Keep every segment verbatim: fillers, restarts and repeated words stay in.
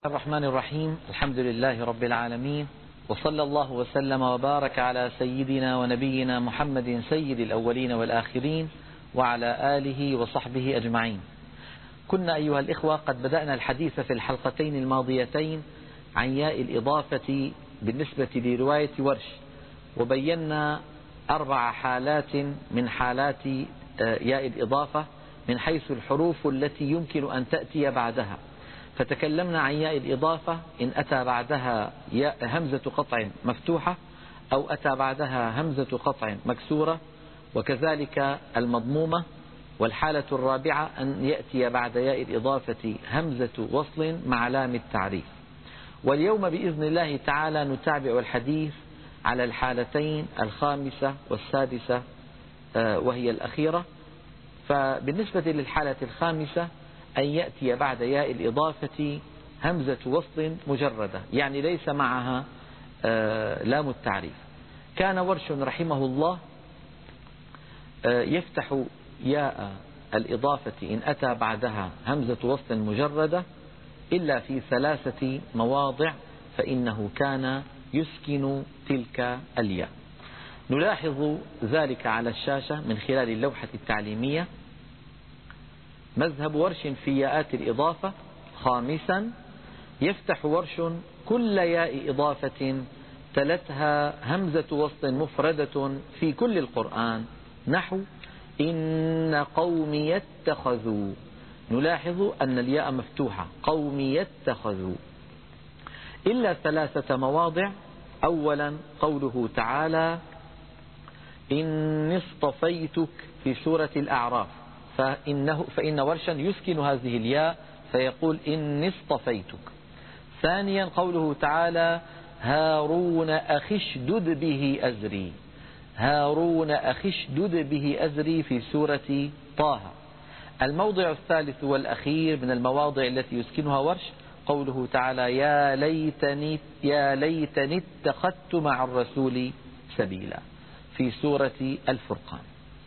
الرحمن الرحيم. الحمد لله رب العالمين، وصلى الله وسلم وبارك على سيدنا ونبينا محمد سيد الأولين والآخرين وعلى آله وصحبه أجمعين. كنا أيها الإخوة قد بدأنا الحديث في الحلقتين الماضيتين عن ياء الإضافة بالنسبة لرواية ورش، وبينا أربع حالات من حالات ياء الإضافة من حيث الحروف التي يمكن أن تأتي بعدها. فتكلمنا عن ياء الإضافة إن أتى بعدها ياء همزة قطع مفتوحة أو أتى بعدها همزة قطع مكسورة، وكذلك المضمومة. والحالة الرابعة أن يأتي بعد ياء الإضافة همزة وصل مع لام التعريف. واليوم بإذن الله تعالى نتابع الحديث على الحالتين الخامسة والسادسة وهي الأخيرة. فبالنسبة للحالة الخامسة أن يأتي بعد ياء الإضافة همزة وصل مجردة، يعني ليس معها لام التعريف. كان ورش رحمه الله يفتح ياء الإضافة إن أتى بعدها همزة وصل مجردة إلا في ثلاثة مواضع، فإنه كان يسكن تلك الياء. نلاحظ ذلك على الشاشة من خلال اللوحة التعليمية. مذهب ورش في ياءات الإضافة: خامسا، يفتح ورش كل ياء إضافة تلتها همزة وصل مفردة في كل القرآن، نحو إن قومي يتخذوا. نلاحظ أن الياء مفتوحة، قومي يتخذوا، إلا ثلاثة مواضع. أولا قوله تعالى إني اصطفيتك في سورة الأعراف، فإنه فإن ورشا يسكن هذه الياء فيقول إني اصطفيتك. ثانيا قوله تعالى هارون أخي اشدد به أزري، هارون أخي اشدد به أزري في سورة طه. الموضع الثالث والأخير من المواضع التي يسكنها ورش قوله تعالى يا ليتني يا ليتني اتخذت مع الرسول سبيلا في سورة الفرقان.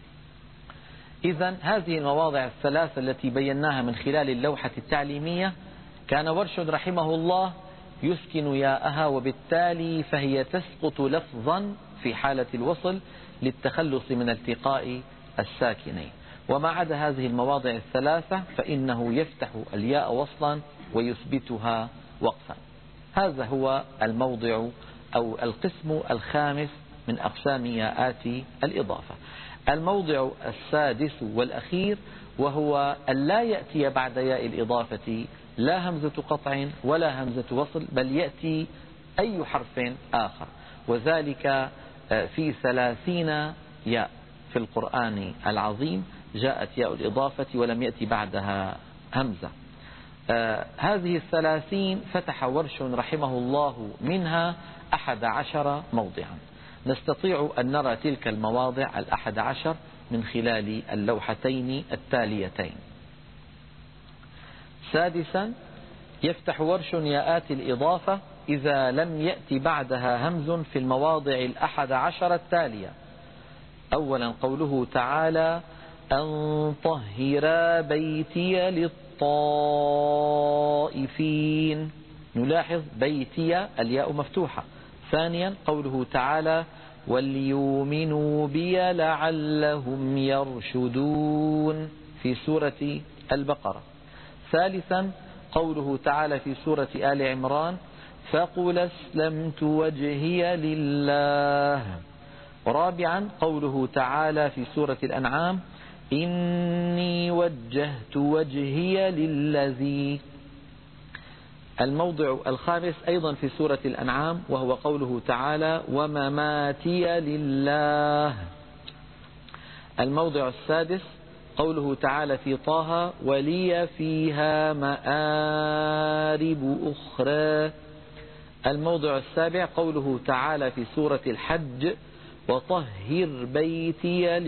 إذن هذه المواضع الثلاثة التي بيناها من خلال اللوحة التعليمية كان ورش رحمه الله يسكن ياءها، وبالتالي فهي تسقط لفظا في حالة الوصل للتخلص من التقاء الساكنين. وما عدا هذه المواضع الثلاثة فإنه يفتح الياء وصلا ويثبتها وقفا. هذا هو الموضع أو القسم الخامس من أقسام ياءات الإضافة. الموضع السادس والأخير وهو أن لا يأتي بعد ياء الإضافة لا همزة قطع ولا همزة وصل، بل يأتي أي حرف آخر، وذلك في ثلاثين ياء في القرآن العظيم جاءت ياء الإضافة ولم يأتي بعدها همزة. آه هذه الثلاثين فتح ورش رحمه الله منها أحد عشر موضعا. نستطيع أن نرى تلك المواضع الأحد عشر من خلال اللوحتين التاليتين. سادسا يفتح ورش ياءات الإضافة إذا لم يأتي بعدها همز في المواضع الأحد عشر التالية. أولا قوله تعالى أن طهر بيتي للطائفين. نلاحظ بيتي الياء مفتوحة. ثانيا قوله تعالى وليؤمنوا بي لعلهم يرشدون في سورة البقرة. ثالثا قوله تعالى في سورة آل عمران فقل اسلمت وجهي لله. رابعا قوله تعالى في سورة الأنعام إني وجهت وجهي للذي. الموضع الخامس أيضا في سورة الأنعام وهو قوله تعالى ومماتي لله. الموضع السادس قوله تعالى في طه ولي فيها مآرب أخرى. الموضع السابع قوله تعالى في سورة الحج وطهر بيتي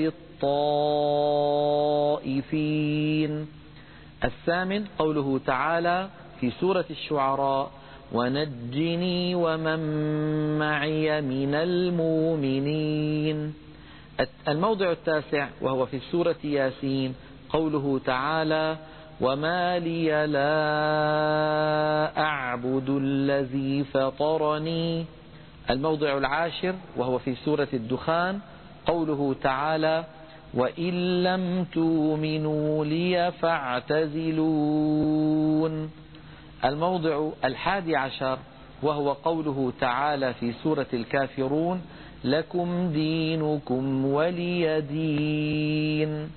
للطائفين. الثامن قوله تعالى في سورة الشعراء ونجني ومن معي من المؤمنين. الموضع التاسع وهو في سورة ياسين قوله تعالى وما لي لا أعبد الذي فطرني. الموضع العاشر وهو في سورة الدخان قوله تعالى وإن لم تؤمنوا لي فاعتزلون. الموضع الحادي عشر وهو قوله تعالى في سورة الكافرون لكم دينكم ولي دين.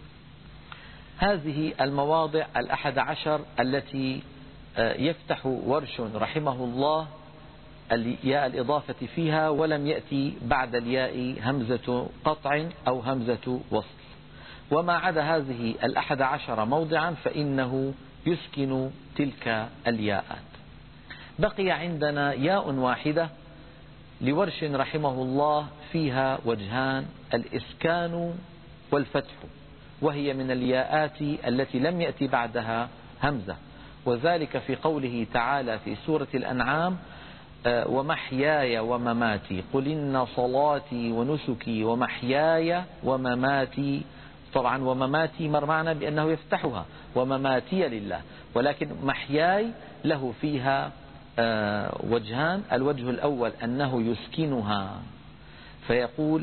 هذه المواضع الأحد عشر التي يفتح ورش رحمه الله الياء الإضافة فيها ولم يأتي بعد الياء همزة قطع أو همزة وصل، وما عدا هذه الأحد عشر موضعا فإنه يسكن تلك الياءات. بقي عندنا ياء واحدة لورش رحمه الله فيها وجهان، الإسكان والفتح، وهي من الياءات التي لم يأتي بعدها همزة، وذلك في قوله تعالى في سورة الأنعام ومحياي ومماتي قل إن صلاتي ونسكي ومحياي ومماتي. طبعا ومماتي مر معنا بأنه يفتحها ومماتي لله، ولكن محياي له فيها وجهان. الوجه الأول أنه يسكنها فيقول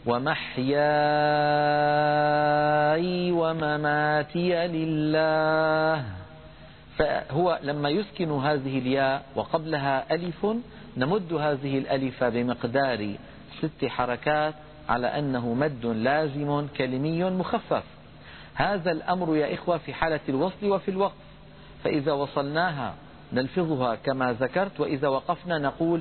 ومحياي ومماتي لله، فهو لما يسكن هذه الياء وقبلها ألف نمد هذه الألف بمقدار ست حركات على أنه مد لازم كلمي مخفف. هذا الأمر يا إخوة في حالة الوصل وفي الوقف، فإذا وصلناها نلفظها كما ذكرت، وإذا وقفنا نقول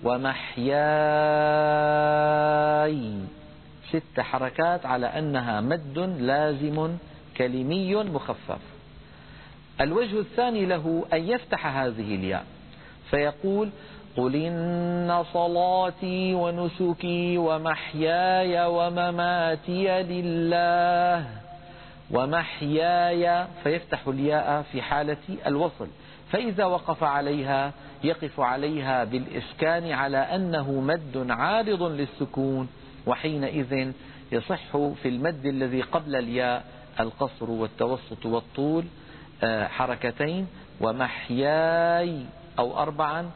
ومحياي ست حركات على أنها مد لازم كلمي مخفف. الوجه الثاني له أن يفتح هذه الياء فيقول قل إن صلاتي ونسكي ومحياي ومماتي لله. ومحياي فيفتح الياء في حالة الوصل، فإذا وقف عليها يقف عليها بالإسكان على أنه مد عارض للسكون، وحينئذ يصح في المد الذي قبل الياء القصر والتوسط والطول حركتين، ومحياي أو أربعا،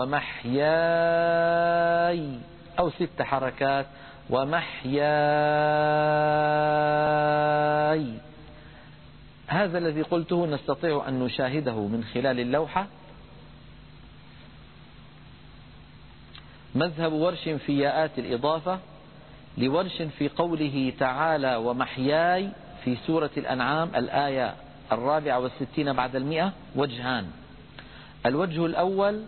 ومحياي أو ست حركات، ومحياي. هذا الذي قلته نستطيع أن نشاهده من خلال اللوحة. مذهب ورش في ياءات الإضافة لورش في قوله تعالى ومحياي في سورة الأنعام الآية الرابعة والستين بعد المئة وجهان. الوجه الأول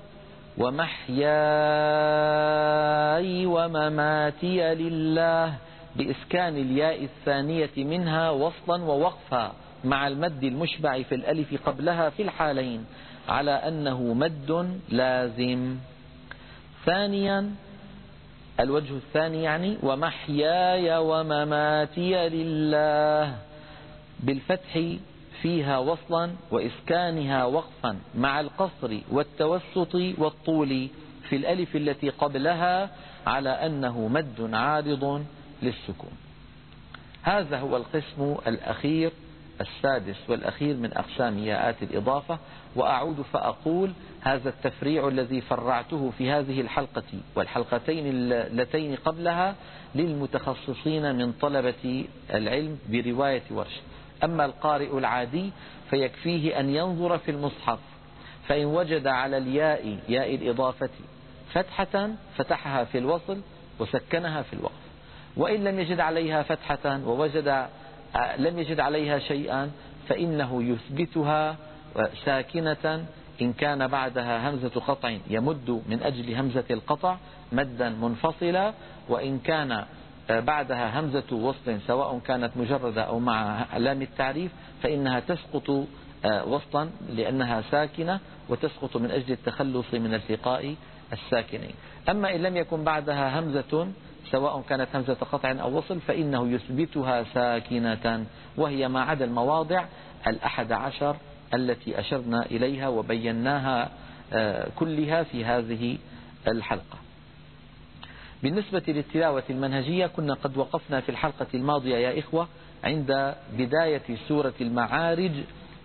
ومحياي ومماتي لله بإسكان الياء الثانية منها وصلا ووقفا مع المد المشبع في الألف قبلها في الحالين على أنه مد لازم. ثانيا الوجه الثاني يعني ومحياي ومماتي لله بالفتح فيها وصلا وإسكانها وقفا مع القصر والتوسط والطول في الألف التي قبلها على أنه مد عارض للسكون. هذا هو القسم الأخير السادس والأخير من أقسام ياءات الإضافة. وأعود فأقول هذا التفريع الذي فرعته في هذه الحلقة والحلقتين اللتين قبلها للمتخصصين من طلبة العلم برواية ورش. أما القارئ العادي فيكفيه أن ينظر في المصحف، فإن وجد على الياء ياء الإضافة فتحة فتحها في الوصل وسكنها في الوقف، وإن لم يجد عليها فتحة ووجد لم يجد عليها شيئا فإنه يثبتها ساكنة إن كان بعدها همزة قطع يمد من أجل همزة القطع مدا منفصلا، وإن كان بعدها همزة وصل سواء كانت مجردة أو مع لام التعريف فإنها تسقط وصلا لأنها ساكنة وتسقط من أجل التخلص من التقاء الساكنين. أما إن لم يكن بعدها همزة سواء كانت همزة قطع أو وصل فإنه يثبتها ساكنة، وهي ما عدا المواضع الأحد عشر التي أشرنا إليها وبيناها كلها في هذه الحلقة. بالنسبة للتلاوة المنهجية كنا قد وقفنا في الحلقة الماضية يا إخوة عند بداية سورة المعارج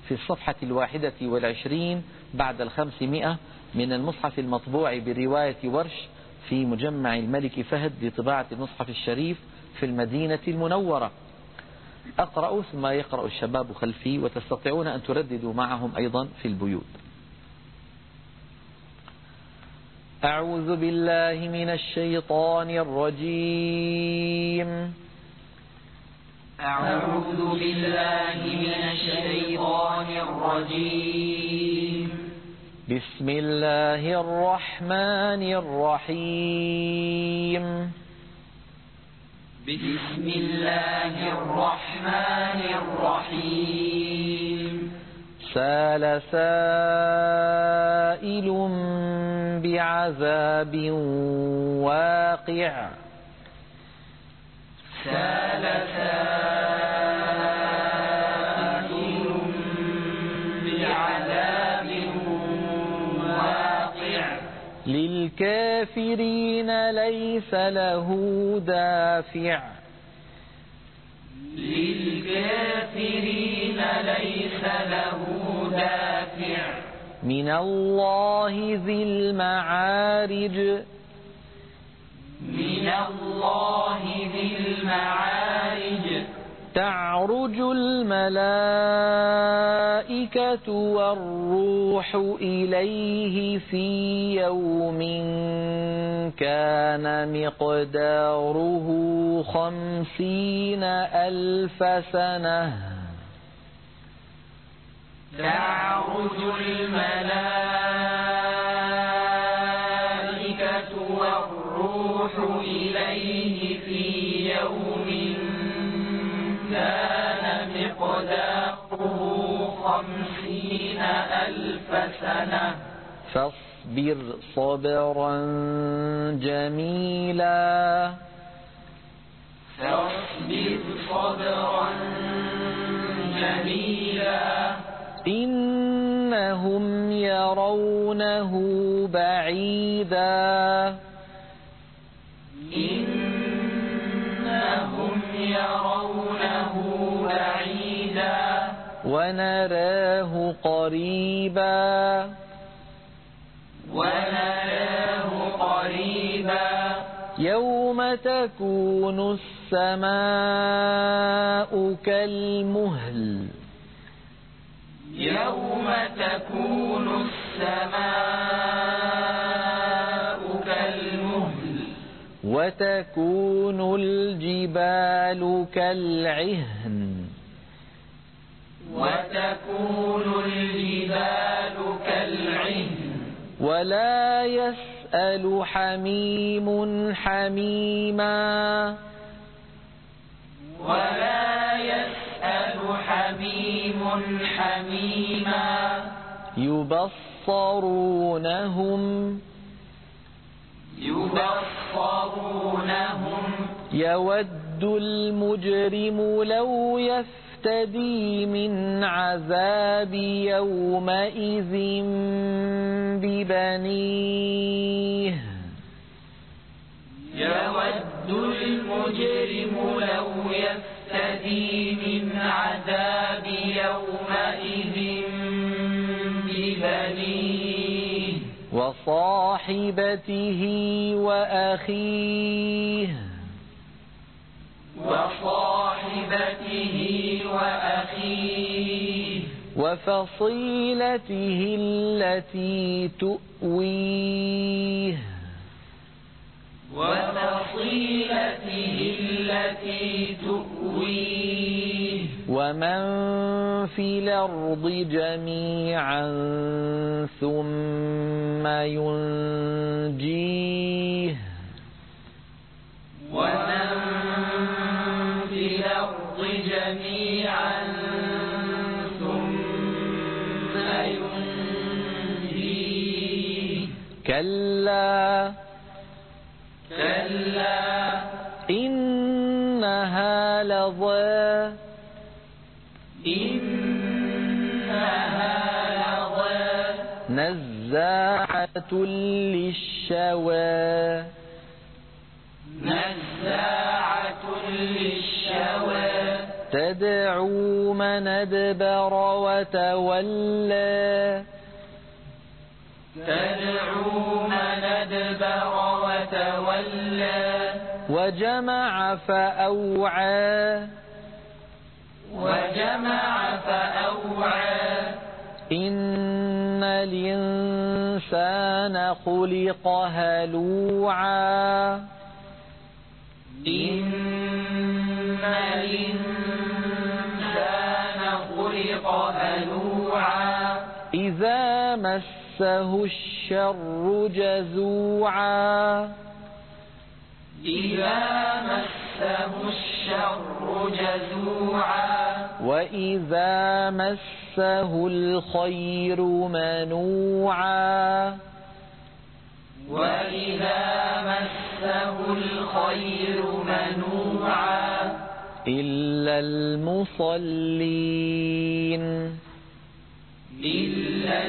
في الصفحة الواحدة والعشرين بعد الخمسمائة من المصحف المطبوع برواية ورش في مجمع الملك فهد لطباعة المصحف الشريف في المدينة المنورة. أقرأ ثم يقرأ الشباب خلفي، وتستطيعون أن ترددوا معهم أيضا في البيوت. أعوذ بالله من الشيطان الرجيم. أعوذ بالله من الشيطان الرجيم. بسم الله الرحمن الرحيم. بسم الله الرحمن الرحيم. سال سائل بعذاب واقع. سال سائل بعذاب واقع. للكافرين ليس له دافع. للكافرين ليس له دافع. من الله ذي المعارج. من الله ذي المعارج. تعرج الملائكة والروح إليه في يوم كان مقداره خمسين ألف سنة. تعرج الملائكة والروح إليه في يوم كان مقداره خمسين ألف سنة. فاصبر صبرا جميلا. فاصبر صبرا جميلا. إنهم يرونه بعيدا. إنهم يرونه بعيدا. ونراه قريبا. ونراه قريبا. يوم تكون السماء كالمهل. يوم تكون السماء كالمهل. وتكون الجبال كالعهن. وتكون الجبال كالعهن. ولا يسأل حميم حميما. ولا يسأل حميم حميما. يبصرونهم. يبصرونهم. يود المجرم لو يفتدي من عذاب يومئذ ببنيه. يود المجرم لو يفتدي من عذاب يومئذ ببنيه. وصاحبته وأخيه. وصاحبته وأخيه. وفصيلته التي تؤويه. وفصيلته التي تؤويه. ومن في الأرض جميعا ثم ينجيه. ومن في الأرض جميعا ثم ينجيه. كلا. كلا. إنها لظى. إنها لظى. نزاعة للشوى. نزاعة للشوى. تدعو من أدبر وتولى تدعو من أدبر وتولى وجمع فأوعى وجمع فأوعى إن الإنسان خلق هلوعا إن الإنسان خلق هلوعا إذا مسه الشر جزوعا إذا مسه الشر جزوعا وإذا مسه الخير منوعا وإذا مسه الخير منوعا إلا المصلين إلا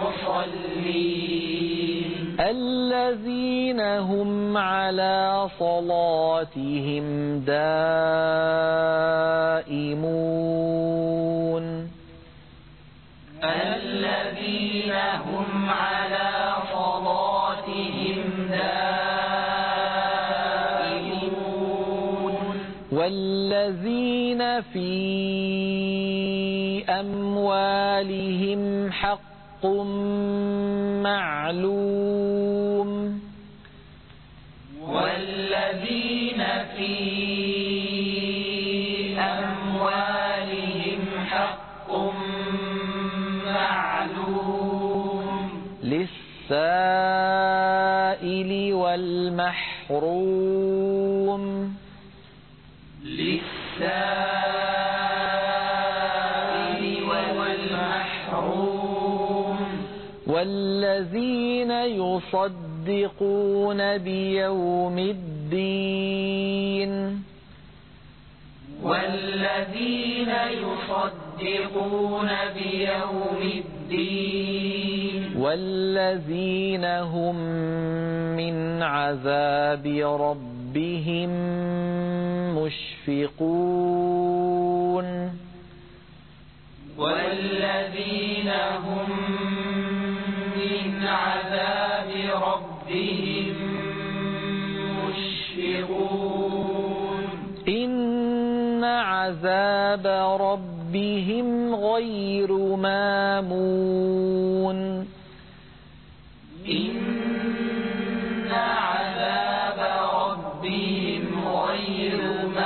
المصلين الذين هم على صلاتهم دائمون الذين هم على صلاتهم دائمون والذين في أموالهم حق معلوم والذين في أموالهم حق معلوم للسائل والمحروم للسائل والمحروم والذين يصدقون بيوم الدين والذين يصدقون بيوم الدين والذين هم من عذاب ربهم مشفقون والذين هم من عذاب ربهم مشفقون إن عذاب ربهم غير مامون إن عذاب ربهم غير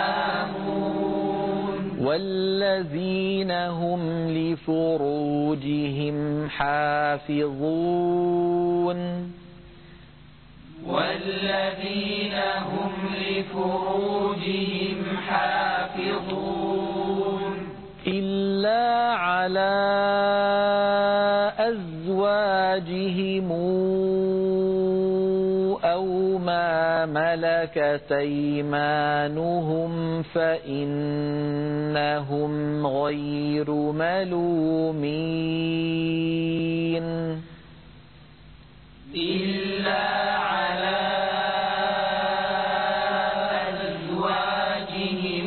مامون والذين هم لفروجهم حافظون والذين هم لفروجهم حافظون إلا على أزواجهم أو ما ملكت أيمانهم فإنهم غير ملومين إلا على أزواجهم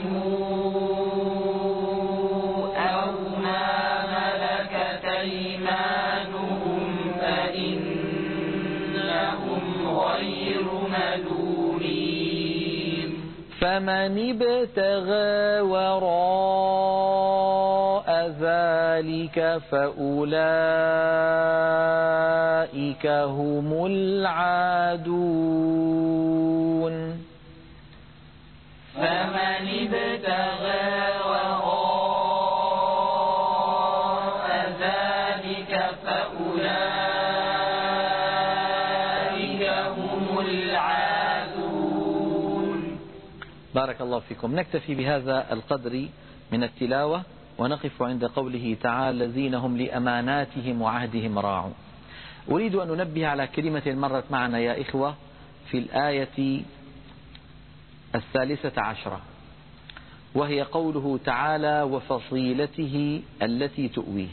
أو ما ملكت أيمانهم فإنهم غير ملومين فمن ابتغى وراء ذلك فأولئك هم العادون فمن ابتغى وراء ذلك فأولئك هم العادون. بارك الله فيكم. نكتفي بهذا القدر من التلاوة ونقف عند قوله تعالى الذين هم لأماناتهم وعهدهم راعون. أريد أن ننبه على كلمة مرت معنا يا إخوة في الآية الثالثة عشرة، وهي قوله تعالى وفصيلته التي تؤويه.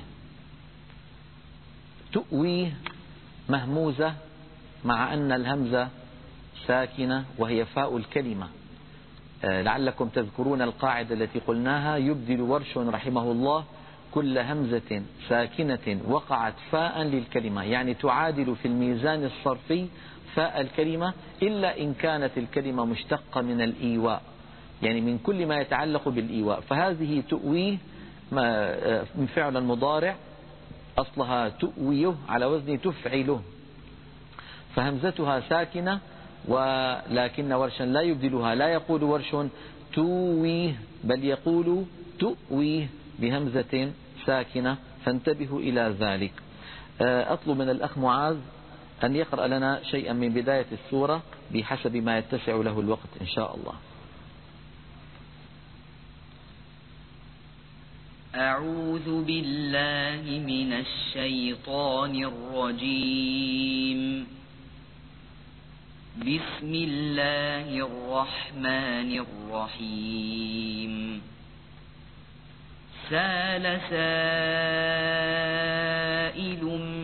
تؤويه مهموزة مع أن الهمزة ساكنة وهي فاء الكلمة، لعلكم تذكرون القاعدة التي قلناها: يبدل ورش رحمه الله كل همزة ساكنة وقعت فاء للكلمة، يعني تعادل في الميزان الصرفي فاء الكلمة، إلا إن كانت الكلمة مشتقة من الإيواء، يعني من كل ما يتعلق بالإيواء. فهذه تؤويه من فعل مضارع أصلها تؤويه على وزن تفعله، فهمزتها ساكنة، ولكن ورشا لا يبدلها، لا يقول ورش تويه بل يقول تؤويه بهمزة ساكنة، فانتبهوا إلى ذلك. أطلب من الأخ معاذ أن يقرأ لنا شيئا من بداية السورة بحسب ما يتسع له الوقت إن شاء الله. أعوذ بالله من الشيطان الرجيم. بسم الله الرحمن الرحيم. سال سائل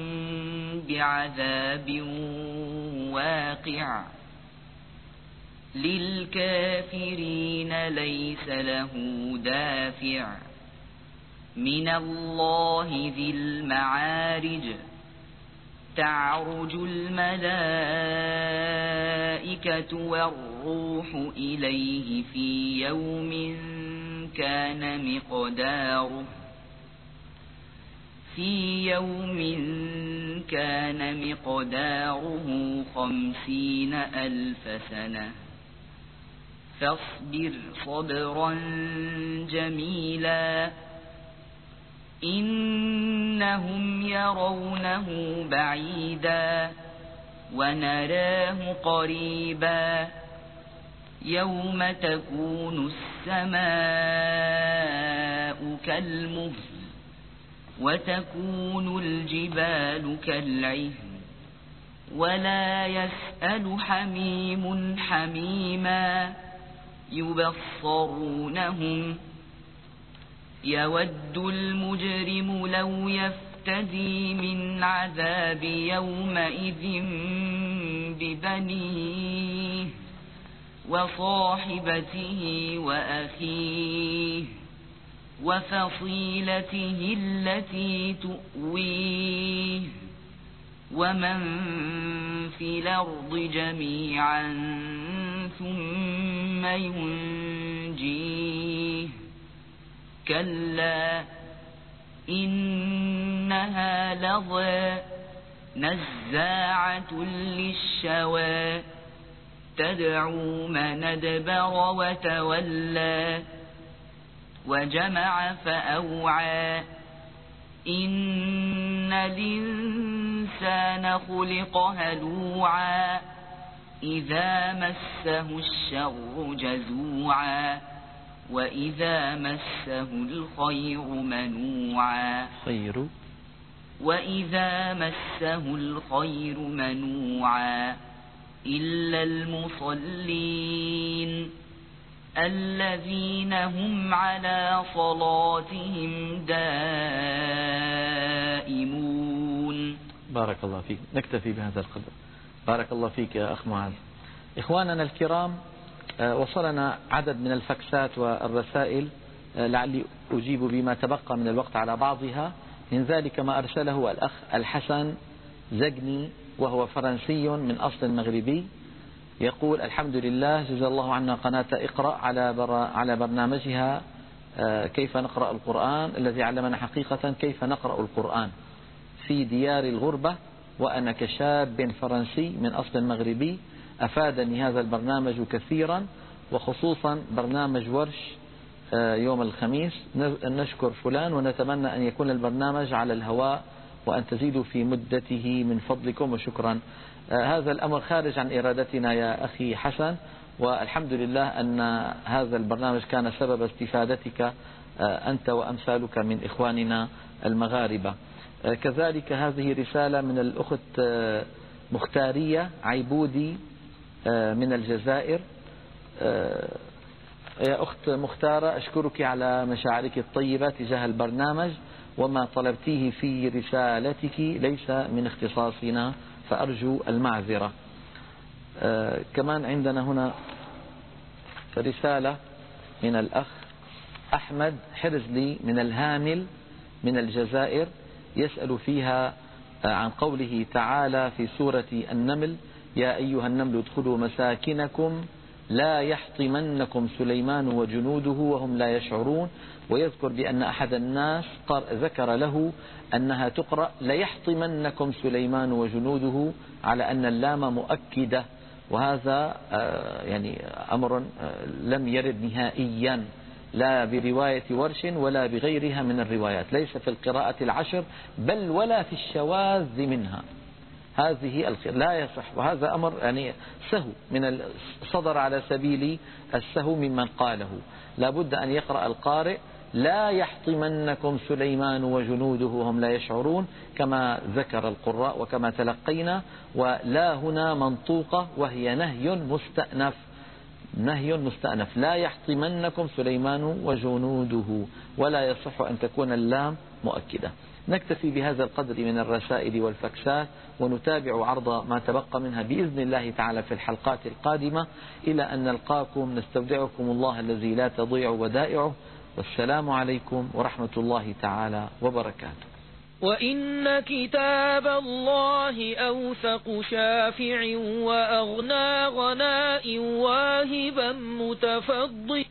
بعذاب واقع للكافرين ليس له دافع من الله ذي المعارج. تعرج الملائكة والروح إليه في يوم كان مقداره في يوم كان مقداره خمسين ألف سنة فاصبر صبرا جميلا إنهم يرونه بعيدا ونراه قريبا يوم تكون السماء كالمهل وتكون الجبال كالعهن ولا يسأل حميم حميما يبصرونهم يود المجرم لو يفتدي من عذاب يومئذ ببنيه وصاحبته وأخيه وفصيلته التي تؤويه ومن في الأرض جميعا ثم ينجيه كلا إنها لظى نزاعة للشوى تدعو من أدبر وتولى وجمع فأوعى إن الإنسان خلق هلوعا إذا مسه الشر جزوعا وإذا مسه الخير منوعا خير وإذا مسه الخير منوعا إلا المصلين الذين هم على صلاتهم دائمون. بارك الله فيك. نكتفي بهذا القدر. بارك الله فيك يا أخ معاذ. إخواننا الكرام، وصلنا عدد من الفكسات والرسائل، لعلي أجيب بما تبقى من الوقت على بعضها. من ذلك ما أرسله الأخ الحسن زجني وهو فرنسي من أصل مغربي، يقول: الحمد لله، جزا الله عنا قناة اقرأ على بر... على برنامجها كيف نقرأ القرآن، الذي علمنا حقيقة كيف نقرأ القرآن في ديار الغربة، وأنا كشاب فرنسي من أصل مغربي أفادني هذا البرنامج كثيرا، وخصوصا برنامج ورش يوم الخميس. نشكر فلان ونتمنى أن يكون البرنامج على الهواء وأن تزيدوا في مدته من فضلكم، وشكرا. هذا الأمر خارج عن إرادتنا يا أخي حسن، والحمد لله أن هذا البرنامج كان سبب استفادتك أنت وأمثالك من إخواننا المغاربة. كذلك هذه رسالة من الأخت مختارية عيبودي من الجزائر. يا أخت مختارة، أشكرك على مشاعرك الطيبة تجاه البرنامج، وما طلبتيه في رسالتك ليس من اختصاصنا، فأرجو المعذرة. كمان عندنا هنا فرسالة من الأخ أحمد حرزلي من الهامل من الجزائر، يسأل فيها عن قوله تعالى في سورة النمل: يا أيها النمل ادخلوا مساكنكم لا يحطمنكم سليمان وجنوده وهم لا يشعرون. ويذكر بأن أحد الناس ذكر له أنها تقرأ ليحطمنكم سليمان وجنوده، على أن اللام مؤكدة، وهذا يعني أمر لم يرد نهائيا لا برواية ورش ولا بغيرها من الروايات، ليس في القراءة العشر بل ولا في الشواذ منها. هذه لا يصح، وهذا أمر يعني سهو من صدر على سبيل السهو ممن قاله. لا بد أن يقرأ القارئ لا يحطمنكم سليمان وجنوده وهم لا يشعرون كما ذكر القراء وكما تلقينا، ولا هنا منطوقة وهي نهي مستأنف، نهي مستأنف لا يحطمنكم سليمان وجنوده، ولا يصح أن تكون اللام مؤكدة. نكتفي بهذا القدر من الرسائل والفكسات، ونتابع عرض ما تبقى منها بإذن الله تعالى في الحلقات القادمة. إلى أن نلقاكم نستودعكم الله الذي لا تضيع ودائعه، والسلام عليكم ورحمة الله تعالى وبركاته. وإن كتاب الله أوثق شافع وأغنى غناء واهبا متفضل